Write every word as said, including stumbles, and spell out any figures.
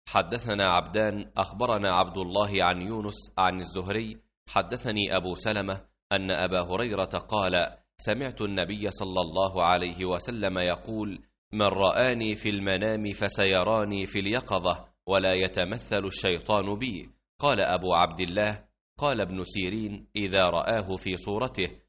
حدثنا عبدان أخبرنا عبد الله عن يونس عن الزهري حدثني أبو سلمة أن أبا هريرة قال: سمعت النبي صلى الله عليه وسلم يقول: من رآني في المنام فسيراني في اليقظة ولا يتمثل الشيطان بي. قال أبو عبد الله: قال ابن سيرين: إذا رآه في صورته.